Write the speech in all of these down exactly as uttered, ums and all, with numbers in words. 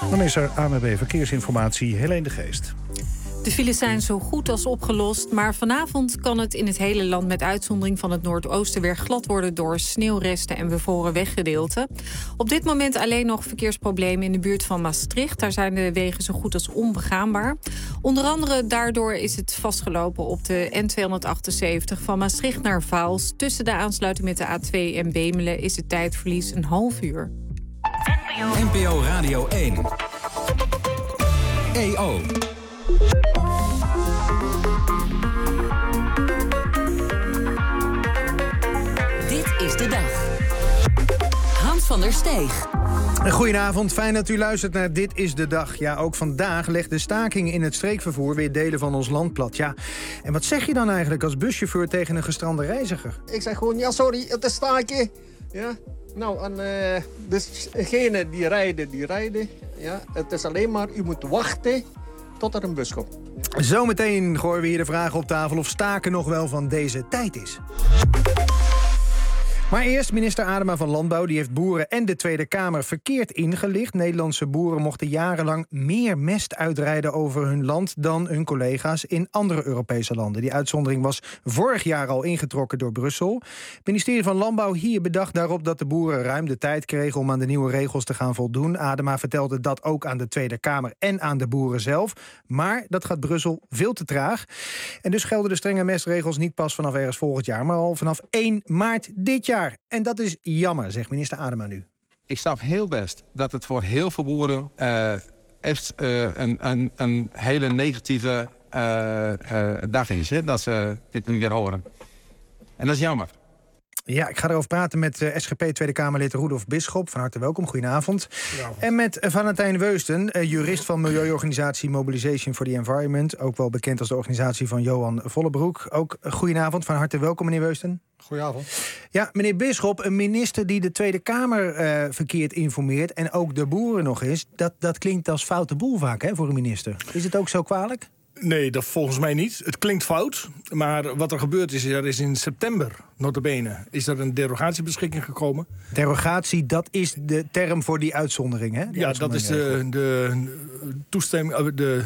Dan is er A N W B Verkeersinformatie, Helene de Geest. De files zijn zo goed als opgelost, maar vanavond kan het in het hele land met uitzondering van het noordoosten weer glad worden door sneeuwresten en bevroren weggedeelten. Op dit moment alleen nog verkeersproblemen in de buurt van Maastricht. Daar zijn de wegen zo goed als onbegaanbaar. Onder andere daardoor is het vastgelopen op de N tweehonderdachtenzeventig van Maastricht naar Vaals. Tussen de aansluiting met de A twee en Bemelen is het tijdverlies een half uur. N P O Radio één. E O. Dit is de dag. Hans van der Steeg. Goedenavond, fijn dat u luistert naar Dit is de Dag. Ja, ook vandaag legt de staking in het streekvervoer weer delen van ons land plat. Ja, en wat zeg je dan eigenlijk als buschauffeur tegen een gestrande reiziger? Ik zeg gewoon, ja sorry, het is staken. Ja. Nou, en uh, dus degenen die rijden, die rijden. Ja. Het is alleen maar, u moet wachten tot er een bus komt. Zometeen gooien we hier de vraag op tafel of staken nog wel van deze tijd is. Maar eerst minister Adema van Landbouw, die heeft boeren en de Tweede Kamer verkeerd ingelicht. Nederlandse boeren mochten jarenlang meer mest uitrijden over hun land dan hun collega's in andere Europese landen. Die uitzondering was vorig jaar al ingetrokken door Brussel. Het ministerie van Landbouw hier bedacht daarop dat de boeren ruim de tijd kregen om aan de nieuwe regels te gaan voldoen. Adema vertelde dat ook aan de Tweede Kamer en aan de boeren zelf. Maar dat gaat Brussel veel te traag. En dus gelden de strenge mestregels niet pas vanaf ergens volgend jaar, maar al vanaf één maart dit jaar. En dat is jammer, zegt minister Adema nu. Ik snap heel best dat het voor heel veel boeren uh, echt uh, een, een, een hele negatieve uh, uh, dag is. Hè, dat ze dit nu weer horen. En dat is jammer. Ja, ik ga erover praten met uh, S G P Tweede Kamerlid Roelof Bisschop. Van harte welkom, goedenavond. Goedenavond. En met uh, Valentijn Weusten, uh, jurist van milieuorganisatie Mobilization for the Environment. Ook wel bekend als de organisatie van Johan Vollebroek. Ook uh, goedenavond, van harte welkom meneer Weusten. Goedenavond. Ja, meneer Bisschop, een minister die de Tweede Kamer uh, verkeerd informeert en ook de boeren nog eens. Dat, dat klinkt als foute boel vaak, hè, voor een minister. Is het ook zo kwalijk? Nee, dat volgens mij niet. Het klinkt fout, maar wat er gebeurd is, er is in september, nota bene, is er een derogatiebeschikking gekomen. Derogatie, dat is de term voor die uitzondering, hè? Die ja, uitzondering dat is de, de, toestemming, de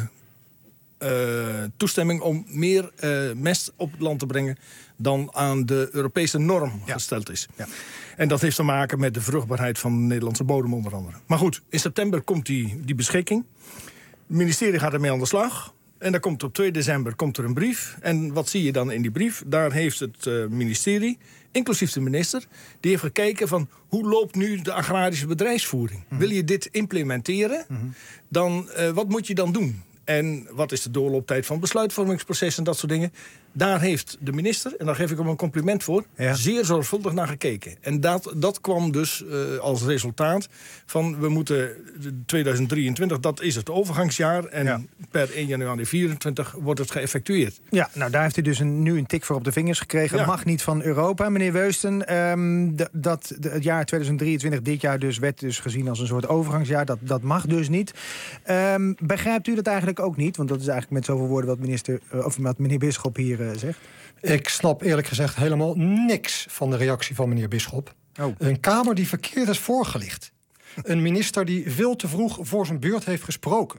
uh, toestemming om meer uh, mest op het land te brengen dan aan de Europese norm ja. gesteld is. Ja. En dat heeft te maken met de vruchtbaarheid van de Nederlandse bodem onder andere. Maar goed, in september komt die, die beschikking. Het ministerie gaat ermee aan de slag. En dan komt op twee december komt er een brief. En wat zie je dan in die brief? Daar heeft het uh, ministerie, inclusief de minister, die heeft gekeken van hoe loopt nu de agrarische bedrijfsvoering? Mm-hmm. Wil je dit implementeren? Mm-hmm. Dan, uh, wat moet je dan doen? En wat is de doorlooptijd van besluitvormingsproces en dat soort dingen? Daar heeft de minister, en daar geef ik hem een compliment voor, ja. zeer zorgvuldig naar gekeken. En dat, dat kwam dus uh, als resultaat van we moeten tweeduizend drieëntwintig, dat is het overgangsjaar. En ja. per één januari vierentwintig wordt het geëffectueerd. Ja, nou daar heeft u dus een, nu een tik voor op de vingers gekregen. Ja. Mag niet van Europa. Meneer Weusten, um, d- dat de, het jaar tweeduizend drieëntwintig, dit jaar dus, werd dus gezien als een soort overgangsjaar. Dat, dat mag dus niet. Um, begrijpt u dat eigenlijk ook niet? Want dat is eigenlijk met zoveel woorden wat, minister, uh, of wat meneer Bisschop hier uh, zegt. Ik snap eerlijk gezegd helemaal niks van de reactie van meneer Bisschop. Oh. Een Kamer die verkeerd is voorgelicht. Een minister die veel te vroeg voor zijn beurt heeft gesproken.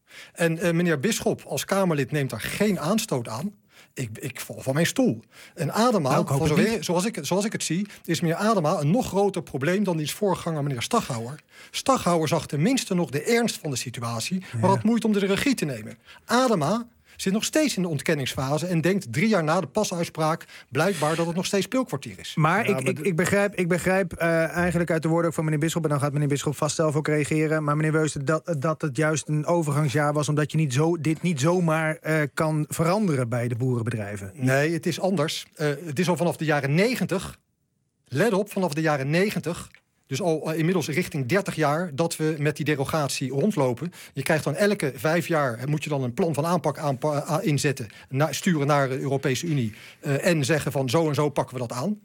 En uh, meneer Bisschop als Kamerlid neemt daar geen aanstoot aan. Ik, ik val van mijn stoel. En Adema, nou, van zover, zoals, ik, zoals ik het zie, is meneer Adema een nog groter probleem dan die voorganger meneer Staghouwer. Staghouwer zag tenminste nog de ernst van de situatie, maar ja. had moeite om de regie te nemen. Adema zit nog steeds in de ontkenningsfase en denkt drie jaar na de pasuitspraak blijkbaar dat het nog steeds speelkwartier is. Maar, ja, ik, maar ik, ik begrijp, ik begrijp uh, eigenlijk uit de woorden ook van meneer Bisschop, en dan gaat meneer Bisschop vast zelf ook reageren, maar meneer Weusten, dat, dat het juist een overgangsjaar was omdat je niet zo, dit niet zomaar uh, kan veranderen bij de boerenbedrijven. Nee, het is anders. Uh, het is al vanaf de jaren negentig, let op, vanaf de jaren negentig, dus al inmiddels richting dertig jaar dat we met die derogatie rondlopen. Je krijgt dan elke vijf jaar, moet je dan een plan van aanpak aanpa- inzetten, na, sturen naar de Europese Unie uh, en zeggen van zo en zo pakken we dat aan.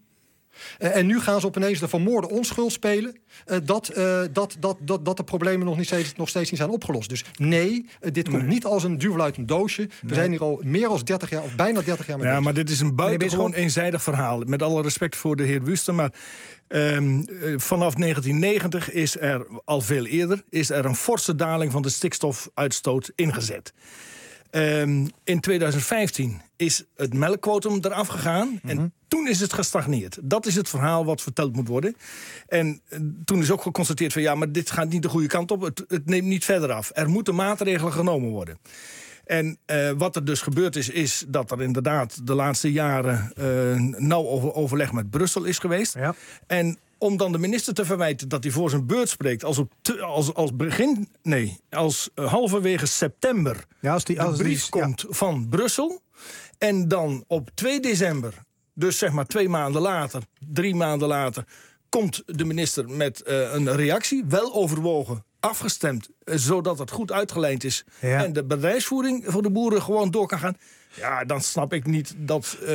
Uh, en nu gaan ze opeens de vermoorde onschuld spelen. Uh, dat, uh, dat, dat, dat, dat de problemen nog, niet steeds, nog steeds niet zijn opgelost. Dus nee, uh, dit komt nee. niet als een duvel uit een doosje. We nee. zijn hier al meer dan dertig jaar, of bijna dertig jaar mee Ja, bezig. maar dit is een buitengewoon eenzijdig verhaal. Met alle respect voor de heer Wuster, maar Um, uh, vanaf negentien negentig is er, al veel eerder, is er een forse daling van de stikstofuitstoot ingezet. Um, in tweeduizend vijftien is het melkquotum eraf gegaan. Mm-hmm. En toen is het gestagneerd. Dat is het verhaal wat verteld moet worden. En uh, toen is ook geconstateerd van ja, maar dit gaat niet de goede kant op. Het, het neemt niet verder af. Er moeten maatregelen genomen worden. En uh, wat er dus gebeurd is, is dat er inderdaad de laatste jaren uh, nauw over, overleg met Brussel is geweest. Ja. En om dan de minister te verwijten dat hij voor zijn beurt spreekt als op te, als, als begin, nee, als uh, halverwege september ja, als die, als de brief die, komt ja. van Brussel. En dan op twee december, dus zeg maar twee maanden later, drie maanden later, komt de minister met uh, een reactie, wel overwogen, afgestemd, zodat het goed uitgelijnd is. Ja. En de bedrijfsvoering voor de boeren gewoon door kan gaan. Ja, dan snap ik niet dat uh,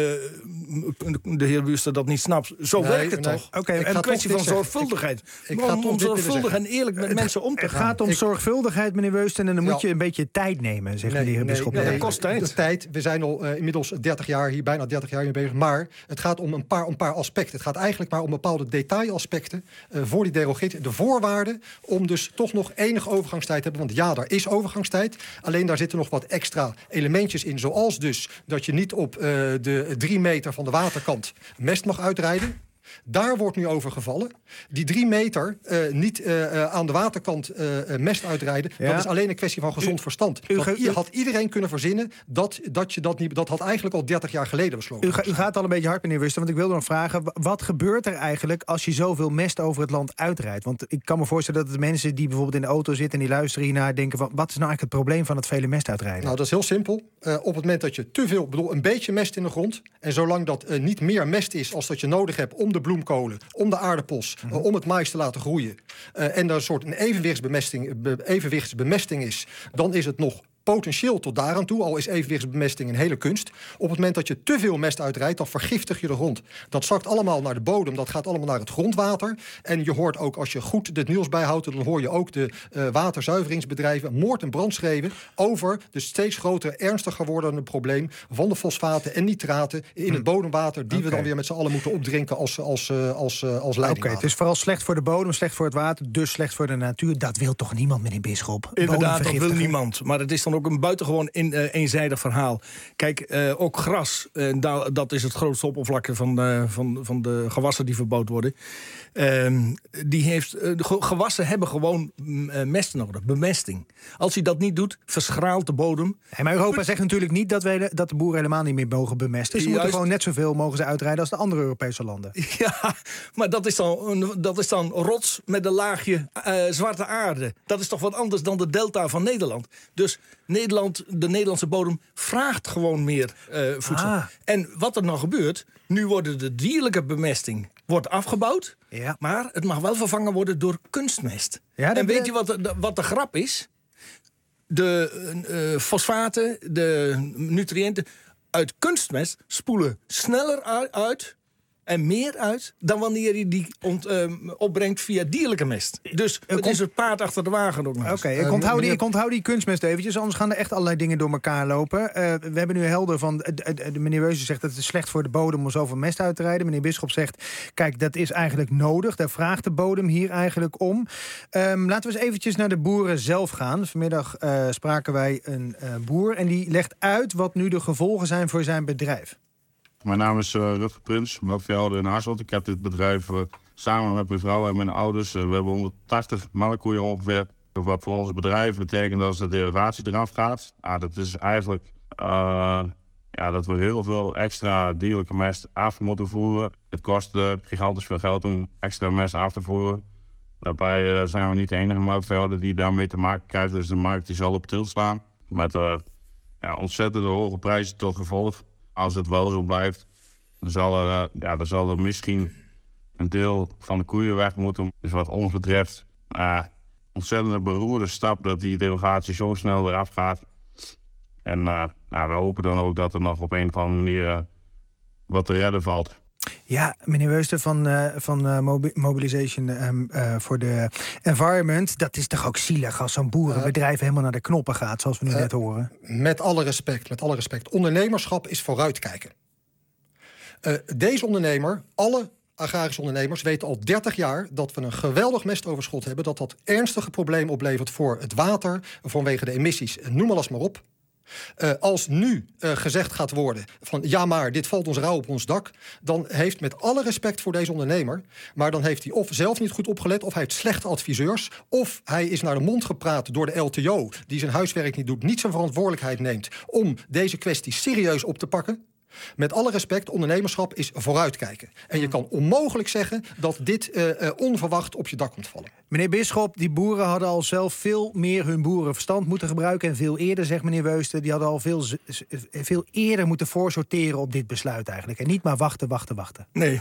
de heer Wuster dat niet snapt. Zo nee, werkt het nee. toch? Okay, een kwestie van zorgvuldigheid. Ik, ik om om zorgvuldig en eerlijk met het, mensen om te het gaan. Het gaat om ik, zorgvuldigheid, meneer Wuster, en dan ja. moet je een beetje tijd nemen, zegt nee, de heer Bisschop. Nee, nee, dat kost tijd. De tijd. We zijn al uh, inmiddels dertig jaar hier, bijna dertig jaar hier bezig. Maar het gaat om een paar, een paar aspecten. Het gaat eigenlijk maar om bepaalde detailaspecten uh, voor die derogatie. De voorwaarden om dus toch nog enige overgangstijd te hebben. Want ja, daar is overgangstijd. Alleen daar zitten nog wat extra elementjes in. Zoals dus dat je niet op uh, de drie meter van de waterkant mest mag uitrijden. Daar wordt nu over gevallen. Die drie meter uh, niet uh, uh, aan de waterkant uh, uh, mest uitrijden... Ja. Dat is alleen een kwestie van gezond u, verstand. U, u, u had iedereen kunnen verzinnen dat, dat je dat niet... Dat had eigenlijk al dertig jaar geleden besloten. U, ga, u gaat al een beetje hard, meneer Wuster, want ik wilde nog vragen... wat gebeurt er eigenlijk als je zoveel mest over het land uitrijdt? Want ik kan me voorstellen dat de mensen die bijvoorbeeld in de auto zitten... en die luisteren hiernaar denken van... wat is nou eigenlijk het probleem van het vele mest uitrijden? Nou, dat is heel simpel. Uh, op het moment dat je te veel... bedoel, een beetje mest in de grond... en zolang dat uh, niet meer mest is als dat je nodig hebt... om de bloemkolen, om de aardappels, mm-hmm. uh, om het mais te laten groeien... Uh, en er een soort een evenwichtsbemesting, be, evenwichtsbemesting is... dan is het nog potentieel tot daaraan toe, al is evenwichtsbemesting een hele kunst. Op het moment dat je te veel mest uitrijdt, dan vergiftig je de grond. Dat zakt allemaal naar de bodem, dat gaat allemaal naar het grondwater. En je hoort ook, als je goed het nieuws bijhoudt... dan hoor je ook de uh, waterzuiveringsbedrijven moord- en brand schreeuwen... over de steeds groter, ernstiger wordende probleem... van de fosfaten en nitraten in het bodemwater... die okay. we dan weer met z'n allen moeten opdrinken als, als, als, als, als leidingwater. Oké, okay, het is vooral slecht voor de bodem, slecht voor het water... dus slecht voor de natuur. Dat wil toch niemand, meneer Bisschop? Inderdaad, dat wil niemand. Maar het is dan ook een buitengewoon in, uh, eenzijdig verhaal. Kijk, uh, ook gras, uh, da- dat is het grootste oppervlakte van, uh, van, van de gewassen die verbouwd worden. Uh, die heeft, uh, de gewassen hebben gewoon uh, mest nodig, bemesting. Als hij dat niet doet, verschraalt de bodem. Hey, maar Europa zegt natuurlijk niet dat, wij, dat de boeren helemaal niet meer mogen bemesten. Ze Juist. moeten gewoon net zoveel mogen ze uitrijden als de andere Europese landen. Ja, maar dat is dan, dat is dan rots met een laagje uh, zwarte aarde. Dat is toch wat anders dan de delta van Nederland. Dus Nederland, de Nederlandse bodem vraagt gewoon meer uh, voedsel. Ah. En wat er nou gebeurt, nu wordt de dierlijke bemesting wordt afgebouwd, ja. maar het mag wel vervangen worden door kunstmest. Ja, en weet je wat de, wat de grap is? De uh, fosfaten, de nutriënten uit kunstmest spoelen sneller uit... en meer uit dan wanneer je die ont, uh, opbrengt via dierlijke mest. Dus het komt... is het paard achter de wagen ook nog. Oké, okay, ik, onthoud die, ik onthoud die kunstmest eventjes, anders gaan er echt allerlei dingen door elkaar lopen. Uh, we hebben nu helder van, uh, de, de meneer Weuze zegt dat het is slecht voor de bodem om zoveel mest uit te rijden. Meneer Bisschop zegt, kijk, dat is eigenlijk nodig. Daar vraagt de bodem hier eigenlijk om. Um, laten we eens eventjes naar de boeren zelf gaan. Vanmiddag uh, spraken wij een uh, boer en die legt uit wat nu de gevolgen zijn voor zijn bedrijf. Mijn naam is uh, Rutger Prins, melkveehouder in Hasselt. Ik heb dit bedrijf uh, samen met mijn vrouw en mijn ouders. Uh, we hebben honderdtachtig melkkoeien ongeveer. Wat voor ons bedrijf betekent dat de derivatie eraf gaat. Ah, dat is eigenlijk uh, ja, dat we heel veel extra dierlijke mest af moeten voeren. Het kost uh, gigantisch veel geld om extra mest af te voeren. Daarbij uh, zijn we niet de enige melkveehouder die daarmee te maken krijgt. Dus de markt die zal op til slaan. Met uh, ja, ontzettende hoge prijzen tot gevolg. Als het wel zo blijft, dan zal er, uh, ja, dan zal er misschien een deel van de koeien weg moeten. Dus wat ons betreft, uh, ontzettende beroerde stap dat die derogatie zo snel eraf gaat. En uh, nou, we hopen dan ook dat er nog op een of andere manier uh, wat te redden valt. Ja, meneer Weuster van, uh, van uh, Mobi- Mobilization um, uh, for the Environment. Dat is toch ook zielig als zo'n boerenbedrijf uh, helemaal naar de knoppen gaat, zoals we nu uh, net horen. Met alle respect, met alle respect. Ondernemerschap is vooruitkijken. Uh, deze ondernemer, alle agrarische ondernemers weten al dertig jaar dat we een geweldig mestoverschot hebben, dat dat ernstige problemen oplevert voor het water, vanwege de emissies, noem alles maar op. Uh, als nu uh, gezegd gaat worden van ja, maar dit valt ons rauw op ons dak, dan heeft met alle respect voor deze ondernemer, maar dan heeft hij of zelf niet goed opgelet, of hij heeft slechte adviseurs, of hij is naar de mond gepraat door de L T O, die zijn huiswerk niet doet, niet zijn verantwoordelijkheid neemt om deze kwestie serieus op te pakken. Met alle respect, ondernemerschap is vooruitkijken. En je kan onmogelijk zeggen dat dit uh, uh, onverwacht op je dak komt vallen. Meneer Bisschop, die boeren hadden al zelf veel meer hun boerenverstand moeten gebruiken. En veel eerder, zegt meneer Weuster, die hadden al veel, veel eerder moeten voorsorteren op dit besluit eigenlijk. En niet maar wachten, wachten, wachten. Nee,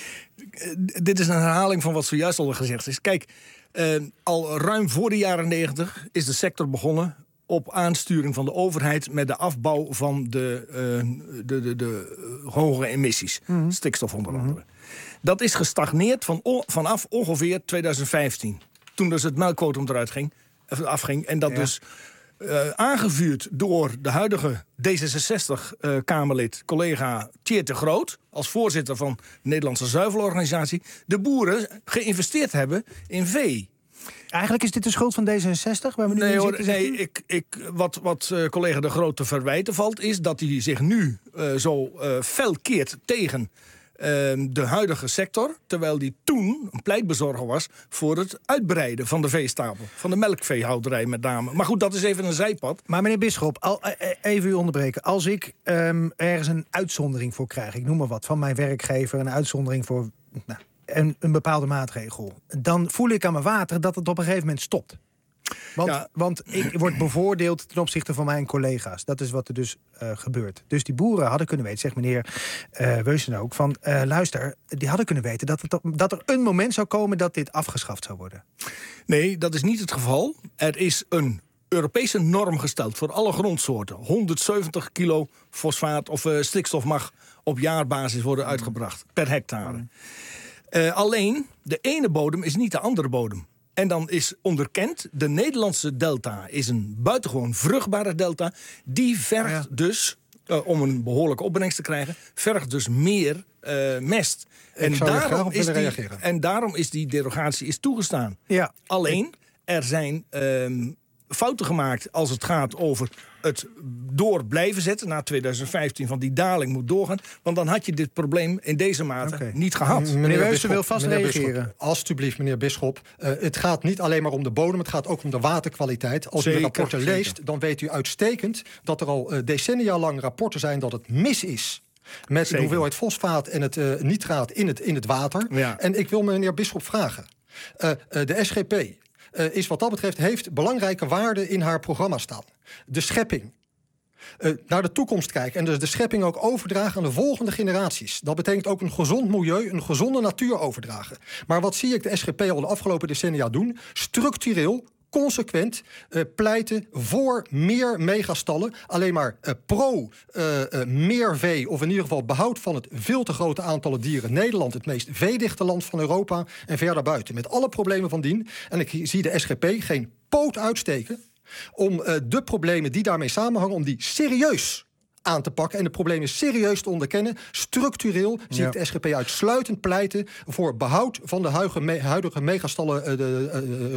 dit is een herhaling van wat zojuist al gezegd is. Kijk, uh, al ruim voor de jaren negentig is de sector begonnen op aansturing van de overheid met de afbouw van de, uh, de, de, de hoge emissies. Mm-hmm. Stikstof onder andere. Mm-hmm. Dat is gestagneerd van o- vanaf ongeveer twintig vijftien. Toen dus het melkquotum eruit ging, afging. En dat ja. dus uh, aangevuurd door de huidige D zesenzestig-Kamerlid, uh, collega Tjeerd de Groot, als voorzitter van de Nederlandse Zuivelorganisatie, de boeren geïnvesteerd hebben in vee. Eigenlijk is dit de schuld van D zesenzestig? Waar we nu nee, in hoor, zitten, nee ik, ik, wat, wat uh, collega De Groot te verwijten valt, is dat hij zich nu uh, zo uh, fel keert tegen uh, de huidige sector, terwijl hij toen een pleitbezorger was voor het uitbreiden van de veestapel. Van de melkveehouderij met name. Maar goed, dat is even een zijpad. Maar meneer Bisschop, al, even u onderbreken. Als ik um, ergens een uitzondering voor krijg, ik noem maar wat, van mijn werkgever, een uitzondering voor Nou, Een, een bepaalde maatregel, dan voel ik aan mijn water dat het op een gegeven moment stopt. Want, ja. want ik word bevoordeeld ten opzichte van mijn collega's. Dat is wat er dus uh, gebeurt. Dus die boeren hadden kunnen weten, zegt meneer uh, Weusen ook, van uh, luister, die hadden kunnen weten dat, het, dat er een moment zou komen dat dit afgeschaft zou worden. Nee, dat is niet het geval. Er is een Europese norm gesteld voor alle grondsoorten. honderdzeventig kilo fosfaat of uh, stikstof mag op jaarbasis worden uitgebracht per hectare. Uh, alleen, de ene bodem is niet de andere bodem. En dan is onderkend, de Nederlandse delta is een buitengewoon vruchtbare delta. Die vergt ja. dus, uh, om een behoorlijke opbrengst te krijgen, vergt dus meer uh, mest. En daarom, is die, en daarom is die derogatie is toegestaan. Ja. Alleen, er zijn um, fouten gemaakt als het gaat over het door blijven zetten na twintig vijftien van die daling moet doorgaan. Want dan had je dit probleem in deze mate okay. niet gehad. Meneer, meneer Weuster wil vast reageren. Bisschop, alsjeblieft, meneer Bisschop. Uh, het gaat niet alleen maar om de bodem, het gaat ook om de waterkwaliteit. Als zeker, u de rapporten zeker. leest, dan weet u uitstekend dat er al uh, decennia lang rapporten zijn dat het mis is met zeker. de hoeveelheid fosfaat en het uh, nitraat in het, in het water. Ja. En ik wil meneer Bisschop vragen. Uh, uh, de S G P uh, is wat dat betreft heeft belangrijke waarden in haar programma staan. De schepping. Uh, naar de toekomst kijken en dus de schepping ook overdragen aan de volgende generaties. Dat betekent ook een gezond milieu, een gezonde natuur overdragen. Maar wat zie ik de S G P al de afgelopen decennia doen? Structureel, consequent uh, pleiten voor meer megastallen. Alleen maar uh, pro uh, uh, meer vee, of in ieder geval behoud van het veel te grote aantallen dieren. Nederland, het meest veedichte land van Europa en ver daarbuiten. Met alle problemen van dien. En ik zie de S G P geen poot uitsteken om uh, de problemen die daarmee samenhangen, om die serieus aan te pakken en de problemen serieus te onderkennen. Structureel zie ja. ik de S G P uitsluitend pleiten voor behoud van de huidige, me, huidige megastallen uh, de,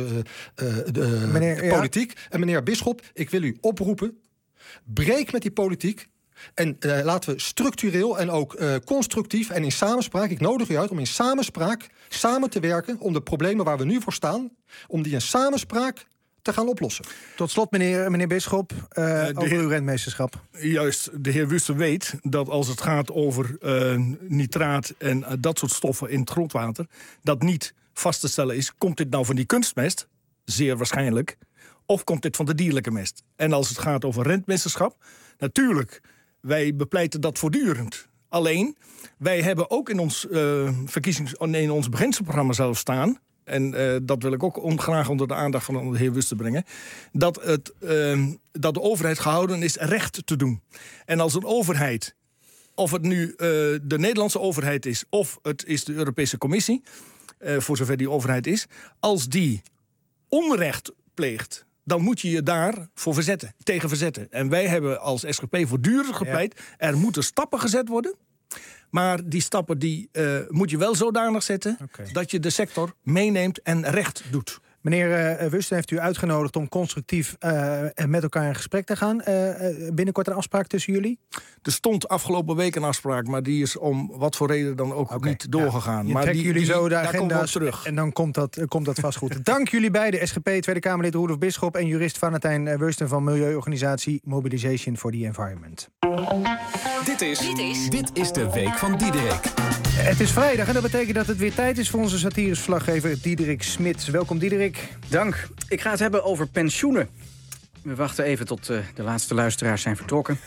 uh, uh, de meneer, ja. politiek. En meneer Bisschop, ik wil u oproepen, breek met die politiek en uh, laten we structureel en ook uh, constructief en in samenspraak, ik nodig u uit om in samenspraak samen te werken om de problemen waar we nu voor staan, om die in samenspraak te gaan oplossen. Tot slot, meneer, meneer Bisschop, uh, uh, over heer, uw rentmeesterschap. Juist, de heer Wüster weet dat als het gaat over uh, nitraat en uh, dat soort stoffen in het grondwater, dat niet vast te stellen is, komt dit nou van die kunstmest? Zeer waarschijnlijk. Of komt dit van de dierlijke mest? En als het gaat over rentmeesterschap, natuurlijk, wij bepleiten dat voortdurend. Alleen, wij hebben ook in ons, uh, verkiezings, in ons beginselprogramma zelf staan, en uh, dat wil ik ook on, graag onder de aandacht van de heer Wüster brengen, dat, het, uh, dat de overheid gehouden is recht te doen. En als een overheid of het nu uh, de Nederlandse overheid is of het is de Europese Commissie, uh, voor zover die overheid is, als die onrecht pleegt, dan moet je je daarvoor verzetten, tegen verzetten. En wij hebben als S G P voortdurend gepleit, ja. er moeten stappen gezet worden. Maar die stappen die, uh, moet je wel zodanig zetten, okay. dat je de sector meeneemt en recht doet. Meneer uh, Wusten heeft u uitgenodigd om constructief uh, met elkaar in gesprek te gaan. Uh, binnenkort een afspraak tussen jullie? Er stond afgelopen week een afspraak, maar die is om wat voor reden dan ook okay. niet doorgegaan. Ja, maar trekken die, jullie die, zo de daar agenda's terug. En dan komt dat, komt dat vast goed. Dank jullie beiden, S G P Tweede Kamerlid Roelof Bisschop en jurist Valentijn Wusten van milieuorganisatie Mobilization for the Environment. Dit is, dit is, dit is de Week van Diederik. Het is vrijdag en dat betekent dat het weer tijd is voor onze satirisch verslaggever Diederik Smits. Welkom Diederik. Dank. Ik ga het hebben over pensioenen. We wachten even tot uh, de laatste luisteraars zijn vertrokken.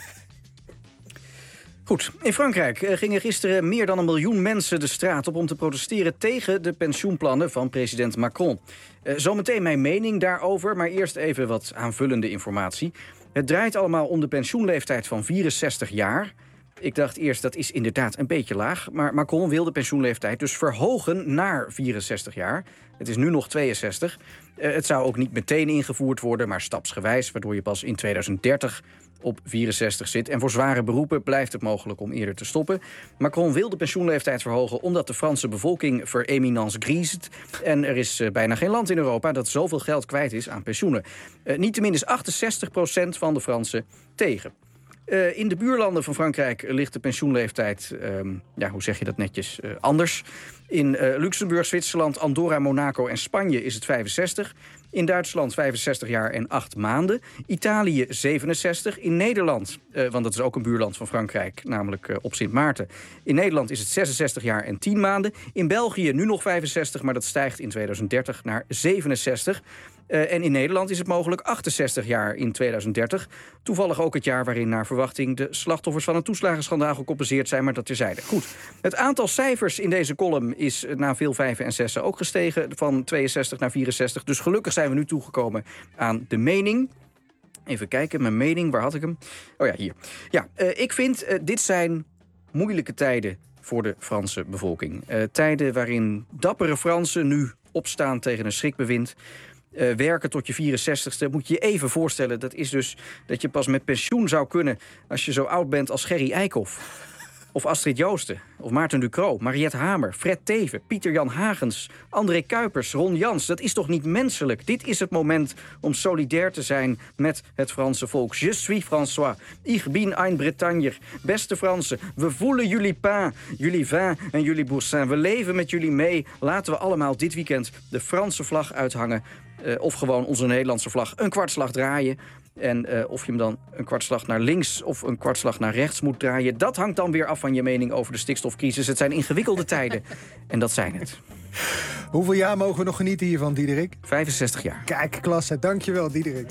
Goed, in Frankrijk uh, gingen gisteren meer dan een miljoen mensen de straat op om te protesteren tegen de pensioenplannen van president Macron. Uh, zometeen mijn mening daarover, maar eerst even wat aanvullende informatie. Het draait allemaal om de pensioenleeftijd van vierenzestig jaar. Ik dacht eerst, dat is inderdaad een beetje laag. Maar Macron wil de pensioenleeftijd dus verhogen naar vierenzestig jaar. Het is nu nog tweeënzestig. Uh, het zou ook niet meteen ingevoerd worden, maar stapsgewijs, waardoor je pas in tweeduizend dertig op vierenzestig zit. En voor zware beroepen blijft het mogelijk om eerder te stoppen. Macron wil de pensioenleeftijd verhogen omdat de Franse bevolking vereminence griest. En er is uh, bijna geen land in Europa dat zoveel geld kwijt is aan pensioenen. Uh, Niettemin is achtenzestig procent van de Fransen tegen. Uh, in de buurlanden van Frankrijk ligt de pensioenleeftijd, um, ja, hoe zeg je dat netjes, uh, anders. In uh, Luxemburg, Zwitserland, Andorra, Monaco en Spanje is het vijfenzestig. In Duitsland vijfenzestig jaar en acht maanden. Italië zevenenzestig. In Nederland, uh, want dat is ook een buurland van Frankrijk, namelijk uh, op Sint Maarten. In Nederland is het zesenzestig jaar en tien maanden. In België nu nog vijfenzestig, maar dat stijgt in tweeduizend dertig naar zevenenzestig. Uh, en in Nederland is het mogelijk achtenzestig jaar in tweeduizend dertig. Toevallig ook het jaar waarin naar verwachting de slachtoffers van een toeslagenschandaal gecompenseerd zijn, maar dat terzijde. Goed, het aantal cijfers in deze column is na veel vijven en zessen ook gestegen van tweeënzestig naar vierenzestig. Dus gelukkig zijn we nu toegekomen aan de mening. Even kijken, mijn mening, waar had ik hem? Oh ja, hier. Ja, uh, ik vind, uh, dit zijn moeilijke tijden voor de Franse bevolking. Uh, tijden waarin dappere Fransen nu opstaan tegen een schrikbewind. Uh, werken tot je vierenzestigste, moet je je even voorstellen. Dat is dus dat je pas met pensioen zou kunnen als je zo oud bent als Gerry Eikhoff. Of Astrid Joosten, of Maarten Ducrot, Mariette Hamer, Fred Teven, Pieter-Jan Hagens, André Kuipers, Ron Jans. Dat is toch niet menselijk? Dit is het moment om solidair te zijn met het Franse volk. Je suis François, ich bin ein Bretagne. Beste Fransen, we voelen jullie pain, jullie vin en jullie boursin. We leven met jullie mee. Laten we allemaal dit weekend de Franse vlag uithangen. Uh, of gewoon onze Nederlandse vlag een kwartslag draaien. En uh, of je hem dan een kwartslag naar links of een kwartslag naar rechts moet draaien, dat hangt dan weer af van je mening over de stikstofcrisis. Het zijn ingewikkelde tijden. En dat zijn het. Hoeveel jaar mogen we nog genieten hiervan, Diederik? vijfenzestig jaar. Kijk, klasse. Dankjewel, Diederik.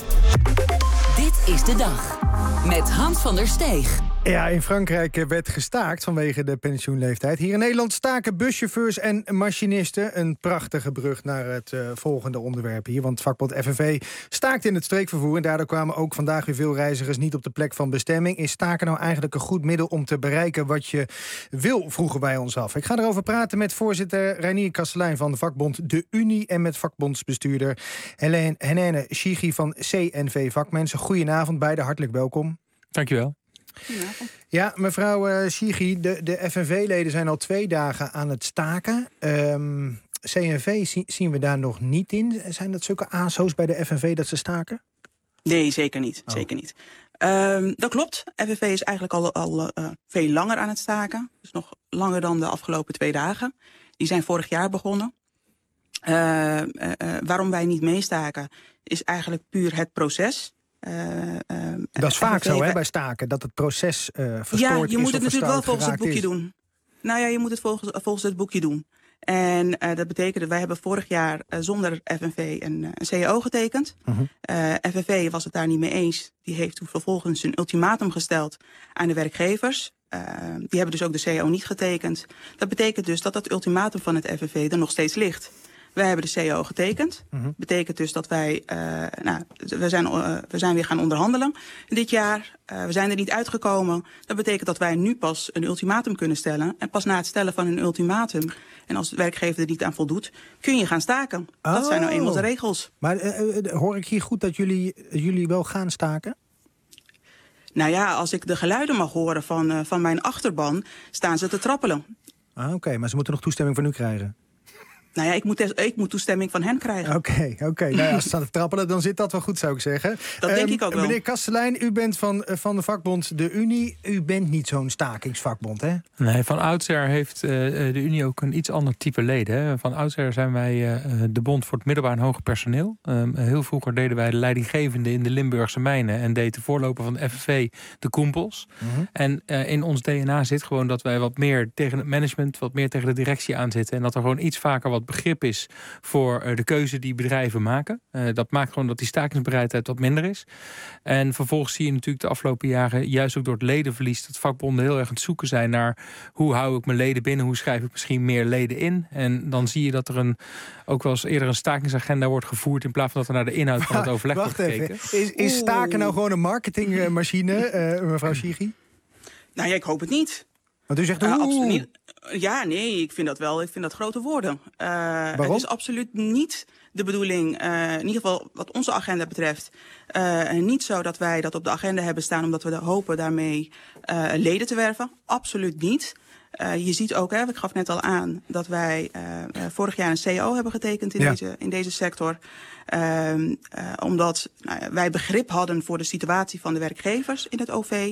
Dit is de dag. Met Hans van der Steeg. Ja, in Frankrijk werd gestaakt vanwege de pensioenleeftijd. Hier in Nederland staken buschauffeurs en machinisten. Een prachtige brug naar het uh, volgende onderwerp hier. Want vakbond F N V staakt in het streekvervoer. En daardoor kwamen ook vandaag weer veel reizigers niet op de plek van bestemming. Is staken nou eigenlijk een goed middel om te bereiken wat je wil, vroegen wij ons af. Ik ga erover praten met voorzitter Reinier Kastelein van de vakbond De Unie. En met vakbondsbestuurder Helene, Helene Chigi van C N V Vakmensen. Goedenavond, beiden hartelijk welkom. Dankjewel. Ja, mevrouw uh, Chigi, de, de F N V-leden zijn al twee dagen aan het staken. Um, C N V zie, zien we daar nog niet in. Zijn dat zulke A S O's bij de F N V dat ze staken? Nee, zeker niet. Oh. Zeker niet. Um, dat klopt. F N V is eigenlijk al, al uh, veel langer aan het staken. Dus nog langer dan de afgelopen twee dagen. Die zijn vorig jaar begonnen. Uh, uh, uh, waarom wij niet meestaken is eigenlijk puur het proces. Uh, uh, dat is vaak zo, hè, bij staken, dat het proces uh, verstoord is. Ja, je moet het natuurlijk wel volgens het boekje is. doen. Nou ja, je moet het volgens, volgens het boekje doen. En uh, dat betekent dat wij hebben vorig jaar uh, zonder F N V een, een C A O getekend. Uh-huh. Uh, F N V was het daar niet mee eens. Die heeft toen vervolgens een ultimatum gesteld aan de werkgevers. Uh, die hebben dus ook de C A O niet getekend. Dat betekent dus dat dat ultimatum van het F N V er nog steeds ligt. Wij hebben de C A O getekend. Mm-hmm. Betekent dus dat wij, uh, nou, we zijn, uh, we zijn weer gaan onderhandelen dit jaar. Uh, we zijn er niet uitgekomen. Dat betekent dat wij nu pas een ultimatum kunnen stellen. En pas na het stellen van een ultimatum, en als de werkgever er niet aan voldoet, kun je gaan staken. Oh. Dat zijn nou eenmaal de regels. Maar uh, uh, hoor ik hier goed dat jullie, jullie wel gaan staken? Nou ja, als ik de geluiden mag horen van, uh, van mijn achterban, staan ze te trappelen. Ah, Oké, okay, maar ze moeten nog toestemming van u krijgen. Nou ja, ik moet, ik moet toestemming van hen krijgen. Oké, okay, oké. Okay. Nou ja, als ze staan te trappelen, dan zit dat wel goed, zou ik zeggen. Dat um, denk ik ook wel. Meneer Kastelein, u bent van, van de vakbond De Unie. U bent niet zo'n stakingsvakbond, hè? Nee, van oudsher heeft uh, de Unie ook een iets ander type leden. Hè. Van oudsher zijn wij uh, de bond voor het middelbaar en hoger personeel. Um, heel vroeger deden wij de leidinggevende in de Limburgse mijnen en deed de voorloper van de F N V de Koempels. Mm-hmm. En uh, in ons D N A zit gewoon dat wij wat meer tegen het management, wat meer tegen de directie aanzitten. En dat er gewoon iets vaker wat begrip is voor uh, de keuze die bedrijven maken. Uh, dat maakt gewoon dat die stakingsbereidheid wat minder is. En vervolgens zie je natuurlijk de afgelopen jaren, juist ook door het ledenverlies, dat vakbonden heel erg aan het zoeken zijn naar hoe hou ik mijn leden binnen, hoe schrijf ik misschien meer leden in. En dan zie je dat er een, ook wel eens eerder een stakingsagenda wordt gevoerd in plaats van dat er naar de inhoud van het overleg Wacht wordt gekeken. Even. Is, is staken nou gewoon een marketingmachine, uh, mevrouw Schiechi? Nou ja, ik hoop het niet. Want u zegt, uh, oeh. absoluut niet. Ja, nee, ik vind dat wel. Ik vind dat grote woorden. Uh, Waarom? Het is absoluut niet de bedoeling, uh, in ieder geval wat onze agenda betreft, uh, niet zo dat wij dat op de agenda hebben staan omdat we hopen daarmee uh, leden te werven. Absoluut niet. Uh, je ziet ook, hè, ik gaf net al aan, dat wij uh, uh, vorig jaar een C A O hebben getekend in, ja. deze, in deze sector. Uh, uh, omdat nou ja, wij begrip hadden voor de situatie van de werkgevers in het O V.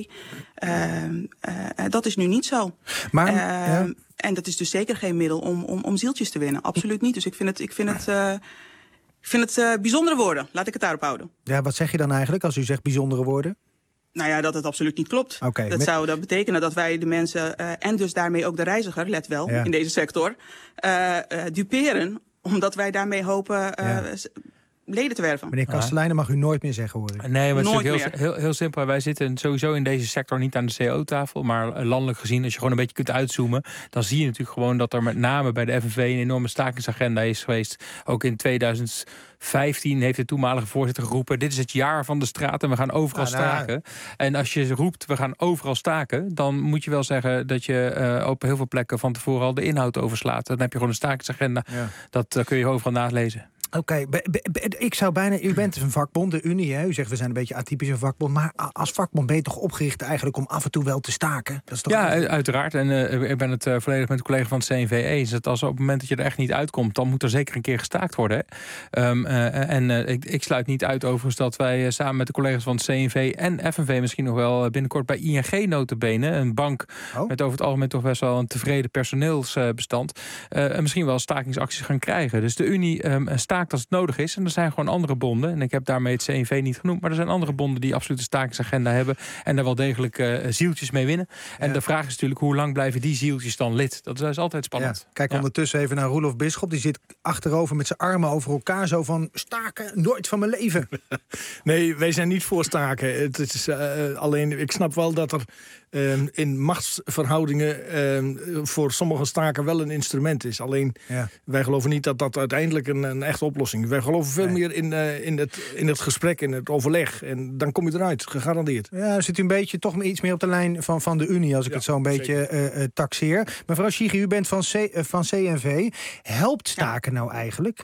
Uh, uh, dat is nu niet zo. Maar, uh, ja. En dat is dus zeker geen middel om, om, om zieltjes te winnen. Absoluut niet. Dus ik vind het, ik vind het, uh, ik vind het uh, bijzondere woorden. Laat ik het daarop houden. Ja, wat zeg je dan eigenlijk als u zegt bijzondere woorden? Nou ja, dat het absoluut niet klopt. Okay, dat met... zou dat betekenen dat wij de mensen, uh, en dus daarmee ook de reiziger, let wel, ja. in deze sector, uh, uh, duperen, omdat wij daarmee hopen uh, ja. leden te werven. Meneer Kastelein, mag u nooit meer zeggen, hoor ik. Nee, maar het is nooit heel, heel, heel simpel. Wij zitten sowieso in deze sector niet aan de C A O-tafel, maar landelijk gezien, als je gewoon een beetje kunt uitzoomen, dan zie je natuurlijk gewoon dat er met name bij de F N V een enorme stakingsagenda is geweest. Ook in tweeduizend vijftien heeft de toenmalige voorzitter geroepen, dit is het jaar van de straat en we gaan overal ah, nou, staken. En als je roept, we gaan overal staken, dan moet je wel zeggen dat je uh, op heel veel plekken van tevoren al de inhoud overslaat. Dan heb je gewoon een stakingsagenda. Ja. Dat uh, kun je overal nalezen. Oké, okay, ik zou bijna... U bent een vakbond, de Unie, hè? U zegt we zijn een beetje atypisch een vakbond. Maar als vakbond ben je toch opgericht eigenlijk om af en toe wel te staken? Dat is toch ja, uiteraard. En uh, ik ben het uh, volledig met de collega van het C N V eens. Dat als op het moment dat je er echt niet uitkomt, dan moet er zeker een keer gestaakt worden. Um, uh, en uh, ik, ik sluit niet uit overigens dat wij uh, samen met de collega's van het C N V en F N V misschien nog wel binnenkort bij I N G notabene, een bank oh. met over het algemeen toch best wel een tevreden personeelsbestand, uh, misschien wel stakingsacties gaan krijgen. Dus de Unie um, staakt als het nodig is. En er zijn gewoon andere bonden. En ik heb daarmee het C N V niet genoemd. Maar er zijn andere bonden die absoluut een stakingsagenda hebben. En daar wel degelijk uh, zieltjes mee winnen. En ja. de vraag is natuurlijk, hoe lang blijven die zieltjes dan lid? Dat is altijd spannend. Ja. Kijk ja. ondertussen even naar Roelof Bisschop. Die zit achterover met zijn armen over elkaar. Zo van, staken, nooit van mijn leven. Nee, wij zijn niet voor staken. Het is, uh, alleen, ik snap wel dat er uh, in machtsverhoudingen uh, voor sommige staken wel een instrument is. Alleen, ja. wij geloven niet dat dat uiteindelijk een, een echte oplossing is. Wij geloven veel nee. meer in, uh, in, het, in het gesprek, in het overleg. En dan kom je eruit, gegarandeerd. Ja, zit u een beetje toch iets meer op de lijn van, van de Unie, als ik ja, het zo een beetje uh, uh, taxeer. Mevrouw Schiechi, u bent van, C, uh, van C N V. Helpt staken ja. nou eigenlijk?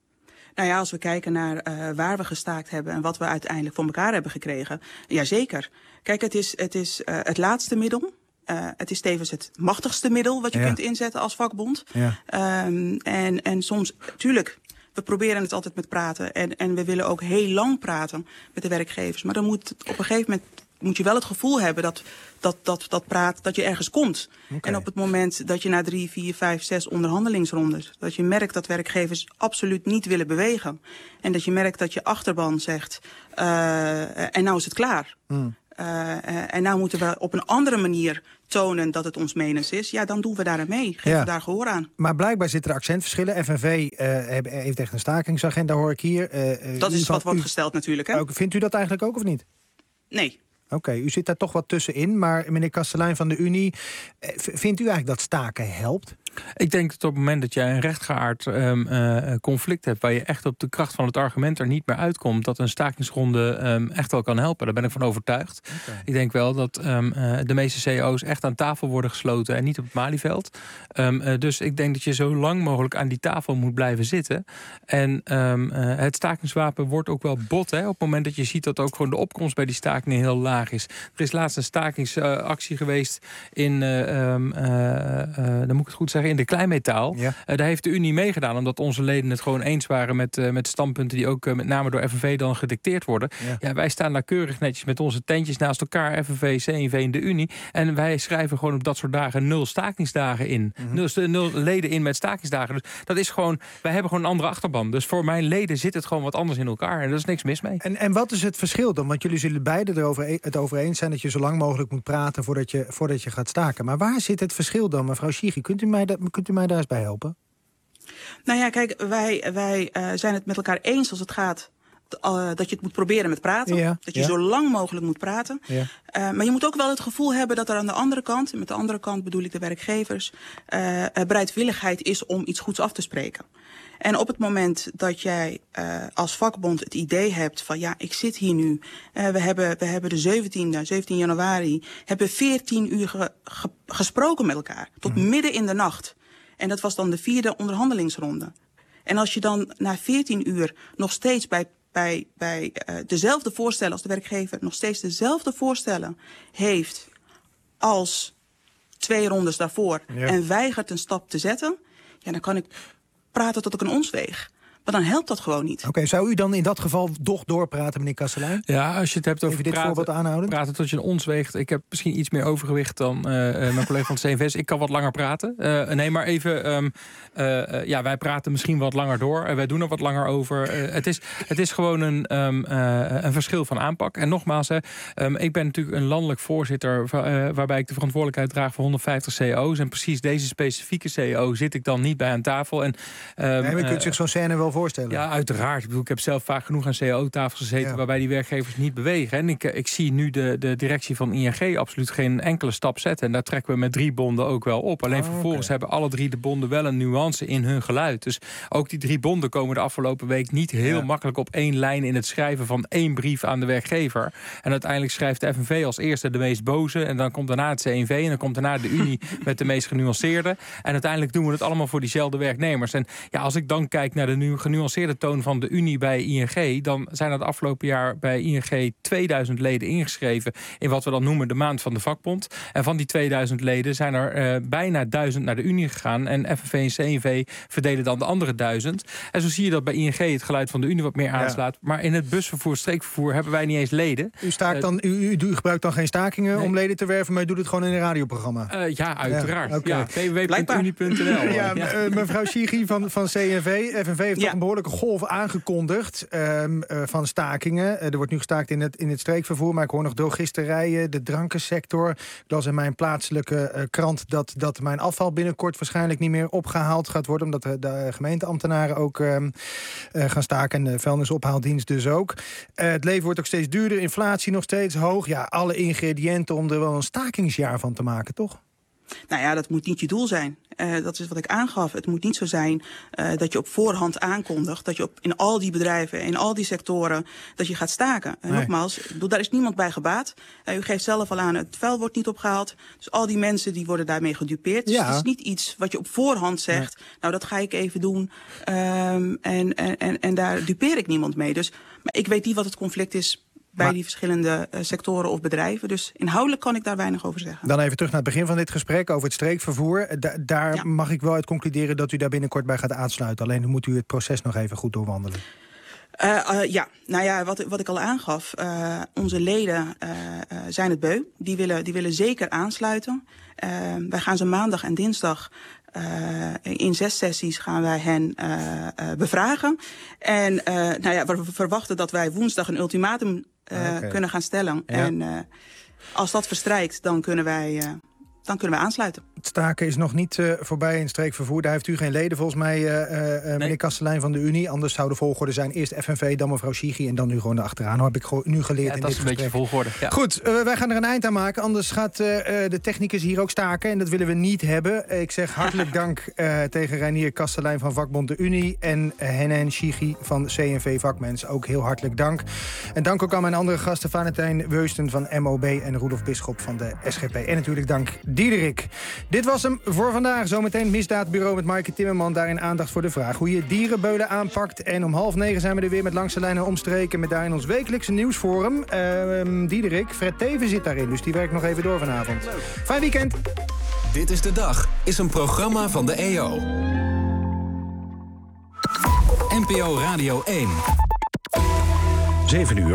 Nou ja, als we kijken naar uh, waar we gestaakt hebben en wat we uiteindelijk voor elkaar hebben gekregen. Jazeker. Kijk, het is het, is, uh, het laatste middel. Uh, het is tevens het machtigste middel wat je ja. kunt inzetten als vakbond. Ja. Um, en, en soms, tuurlijk, we proberen het altijd met praten. En, en we willen ook heel lang praten met de werkgevers. Maar dan moet op een gegeven moment moet je wel het gevoel hebben dat, dat, dat, dat, praat, dat je ergens komt. Okay. En op het moment dat je na drie, vier, vijf, zes onderhandelingsrondes, dat je merkt dat werkgevers absoluut niet willen bewegen. En dat je merkt dat je achterban zegt, uh, en nou is het klaar. Mm. Uh, uh, en nou moeten we op een andere manier tonen dat het ons menens is. Ja, dan doen we daar aan mee. Geven ja. we daar gehoor aan. Maar blijkbaar zitten er accentverschillen. F N V uh, heeft echt een stakingsagenda, hoor ik hier. Uh, dat is wat wordt u, gesteld natuurlijk. Hè? Ook, vindt u dat eigenlijk ook of niet? Nee. Oké, okay, u zit daar toch wat tussenin. Maar meneer Kastelein van de Unie, vindt u eigenlijk dat staken helpt? Ik denk dat op het moment dat jij een rechtgeaard um, uh, conflict hebt, waar je echt op de kracht van het argument er niet meer uitkomt, dat een stakingsronde um, echt wel kan helpen. Daar ben ik van overtuigd. Okay. Ik denk wel dat um, uh, de meeste C E O's echt aan tafel worden gesloten en niet op het Malieveld. Um, uh, dus ik denk dat je zo lang mogelijk aan die tafel moet blijven zitten. En um, uh, het stakingswapen wordt ook wel bot. Hè, op het moment dat je ziet dat ook gewoon de opkomst bij die stakingen heel laag is. Er is laatst een stakingsactie uh, geweest in, uh, um, uh, uh, dan moet ik het goed zeggen, in de kleinmetaal. Ja. Uh, daar heeft de Unie meegedaan, omdat onze leden het gewoon eens waren met, uh, met standpunten die ook uh, met name door F N V dan gedicteerd worden. Ja. Ja, wij staan daar keurig netjes met onze tentjes naast elkaar, F N V, C N V en de Unie. En wij schrijven gewoon op dat soort dagen nul stakingsdagen in. Mm-hmm. nul, nul leden in met stakingsdagen. Dus dat is gewoon, wij hebben gewoon een andere achterban. Dus voor mijn leden zit het gewoon wat anders in elkaar. En daar is niks mis mee. En, en wat is het verschil dan? Want jullie zullen beiden erover, het over eens zijn dat je zo lang mogelijk moet praten voordat je, voordat je gaat staken. Maar waar zit het verschil dan, mevrouw Chigi? Kunt u mij, da, kunt u mij daar eens bij helpen? Nou ja, kijk, wij, wij uh, zijn het met elkaar eens als het gaat Uh, dat je het moet proberen met praten. Ja, dat je ja. zo lang mogelijk moet praten. Ja. Uh, maar je moet ook wel het gevoel hebben dat er aan de andere kant, en met de andere kant bedoel ik de werkgevers, uh, bereidwilligheid is om iets goeds af te spreken. En op het moment dat jij uh, als vakbond het idee hebt van ja, ik zit hier nu. Uh, we hebben, we hebben de zeventiende, zeventien januari, hebben veertien uur ge, ge, gesproken met elkaar. Tot mm. midden in de nacht. En dat was dan de vierde onderhandelingsronde. En als je dan na veertien uur nog steeds bij bij, bij uh, dezelfde voorstellen als de werkgever nog steeds dezelfde voorstellen heeft als twee rondes daarvoor ja. en weigert een stap te zetten, ja, dan kan ik praten tot ik een ons weeg. Maar dan helpt dat gewoon niet. Oké, okay, zou u dan in dat geval toch doorpraten, meneer Kastelein? Ja, als je het hebt over Even dit praten, voorbeeld aanhouden. praten tot je een ons weegt. Ik heb misschien iets meer overgewicht dan uh, mijn collega van het C N V S. Ik kan wat langer praten. Uh, nee, maar even, um, uh, uh, ja, wij praten misschien wat langer door. Uh, wij doen er wat langer over. Uh, het, is, het is gewoon een, um, uh, een verschil van aanpak. En nogmaals, hè, um, ik ben natuurlijk een landelijk voorzitter, uh, waarbij ik de verantwoordelijkheid draag voor honderdvijftig C E O's. En precies deze specifieke C E O zit ik dan niet bij aan tafel. En, um, nee, maar je kunt uh, zich zo'n scène wel voorstellen. Ja, uiteraard. Ik bedoel, ik heb zelf vaak genoeg aan C E O-tafels gezeten, ja, waarbij die werkgevers niet bewegen. En ik, ik zie nu de, de directie van I N G absoluut geen enkele stap zetten. En daar trekken we met drie bonden ook wel op. Alleen oh, vervolgens okay. hebben alle drie de bonden wel een nuance in hun geluid. Dus ook die drie bonden komen de afgelopen week niet heel ja. makkelijk op één lijn in het schrijven van één brief aan de werkgever. En uiteindelijk schrijft de F N V als eerste de meest boze. En dan komt daarna het C N V en dan komt daarna de Unie met de meest genuanceerde. En uiteindelijk doen we het allemaal voor diezelfde werknemers. En ja, als ik dan kijk naar de nu genuanceerde toon van de Unie bij I N G, dan zijn er het afgelopen jaar bij I N G tweeduizend leden ingeschreven in wat we dan noemen de maand van de vakbond. En van die tweeduizend leden zijn er uh, bijna duizend naar de Unie gegaan. En F N V en C N V verdelen dan de andere duizend. En zo zie je dat bij I N G het geluid van de Unie wat meer aanslaat. Ja. Maar in het busvervoer, streekvervoer hebben wij niet eens leden. U, staakt dan, u, u, u gebruikt dan geen stakingen nee. om leden te werven, maar u doet het gewoon in een radioprogramma? Uh, ja, uiteraard. Ja, okay. ja, w w w punt unie punt n l. ja, ja. Uh, mevrouw Chigi van, van C N V. F N V heeft ja. toch een behoorlijke golf aangekondigd um, uh, van stakingen. Uh, er wordt nu gestaakt in het, in het streekvervoer, maar ik hoor nog drogisterijen, de drankensector. Ik las in mijn plaatselijke uh, krant dat, dat mijn afval binnenkort waarschijnlijk niet meer opgehaald gaat worden, omdat de, de gemeenteambtenaren ook uh, uh, gaan staken en de vuilnisophaaldienst dus ook. Uh, het leven wordt ook steeds duurder, inflatie nog steeds hoog. Ja, alle ingrediënten om er wel een stakingsjaar van te maken, toch? Nou ja, dat moet niet je doel zijn. Uh, dat is wat ik aangaf. Het moet niet zo zijn uh, dat je op voorhand aankondigt dat je op, in al die bedrijven, in al die sectoren, dat je gaat staken. En nee. nogmaals, ik bedoel, daar is niemand bij gebaat. Uh, u geeft zelf al aan, het vuil wordt niet opgehaald. Dus al die mensen die worden daarmee gedupeerd. Dus ja. het is niet iets wat je op voorhand zegt, nee. nou dat ga ik even doen. Um, en, en, en, en daar dupeer ik niemand mee. Dus, maar ik weet niet wat het conflict is bij maar, die verschillende uh, sectoren of bedrijven. Dus inhoudelijk kan ik daar weinig over zeggen. Dan even terug naar het begin van dit gesprek over het streekvervoer. Da daar ja. mag ik wel uit concluderen dat u daar binnenkort bij gaat aansluiten. Alleen dan moet u het proces nog even goed doorwandelen. Uh, uh, ja, nou ja, wat, wat ik al aangaf. Uh, onze leden uh, uh, zijn het beu. Die willen, die willen zeker aansluiten. Uh, wij gaan ze maandag en dinsdag Uh, in zes sessies gaan wij hen uh, uh, bevragen. En uh, nou ja, we verwachten dat wij woensdag een ultimatum uh, okay. kunnen gaan stellen. Ja. En uh, als dat verstrijkt, dan kunnen wij uh, dan kunnen we aansluiten. Het staken is nog niet uh, voorbij in streekvervoer. Daar heeft u geen leden volgens mij, uh, uh, nee. meneer Kastelein van de Unie. Anders zou de volgorde zijn eerst F N V, dan mevrouw Chigi en dan nu gewoon achteraan. Dat heb ik gewoon nu geleerd ja, in dit gesprek. Dat is een beetje volgorde. Ja. Goed, uh, wij gaan er een eind aan maken. Anders gaat uh, de technicus hier ook staken. En dat willen we niet hebben. Ik zeg hartelijk dank uh, tegen Reinier Kastelein van vakbond de Unie. En uh, Henan Chigi van C N V Vakmens. Ook heel hartelijk dank. En dank ook aan mijn andere gasten. Valentijn Weusten van M O B en Roelof Bisschop van de S G P. En natuurlijk dank Diederik. Dit was hem voor vandaag. Zometeen het Misdaadbureau met Maaike Timmerman. Daarin aandacht voor de vraag hoe je dierenbeulen aanpakt. En om half negen zijn we er weer met Langs de Lijn en Omstreken. Met daarin ons wekelijkse nieuwsforum. Uh, Diederik, Fred Teven zit daarin. Dus die werkt nog even door vanavond. Leuk. Fijn weekend. Dit is de Dag is een programma van de E O. N P O Radio één. zeven uur.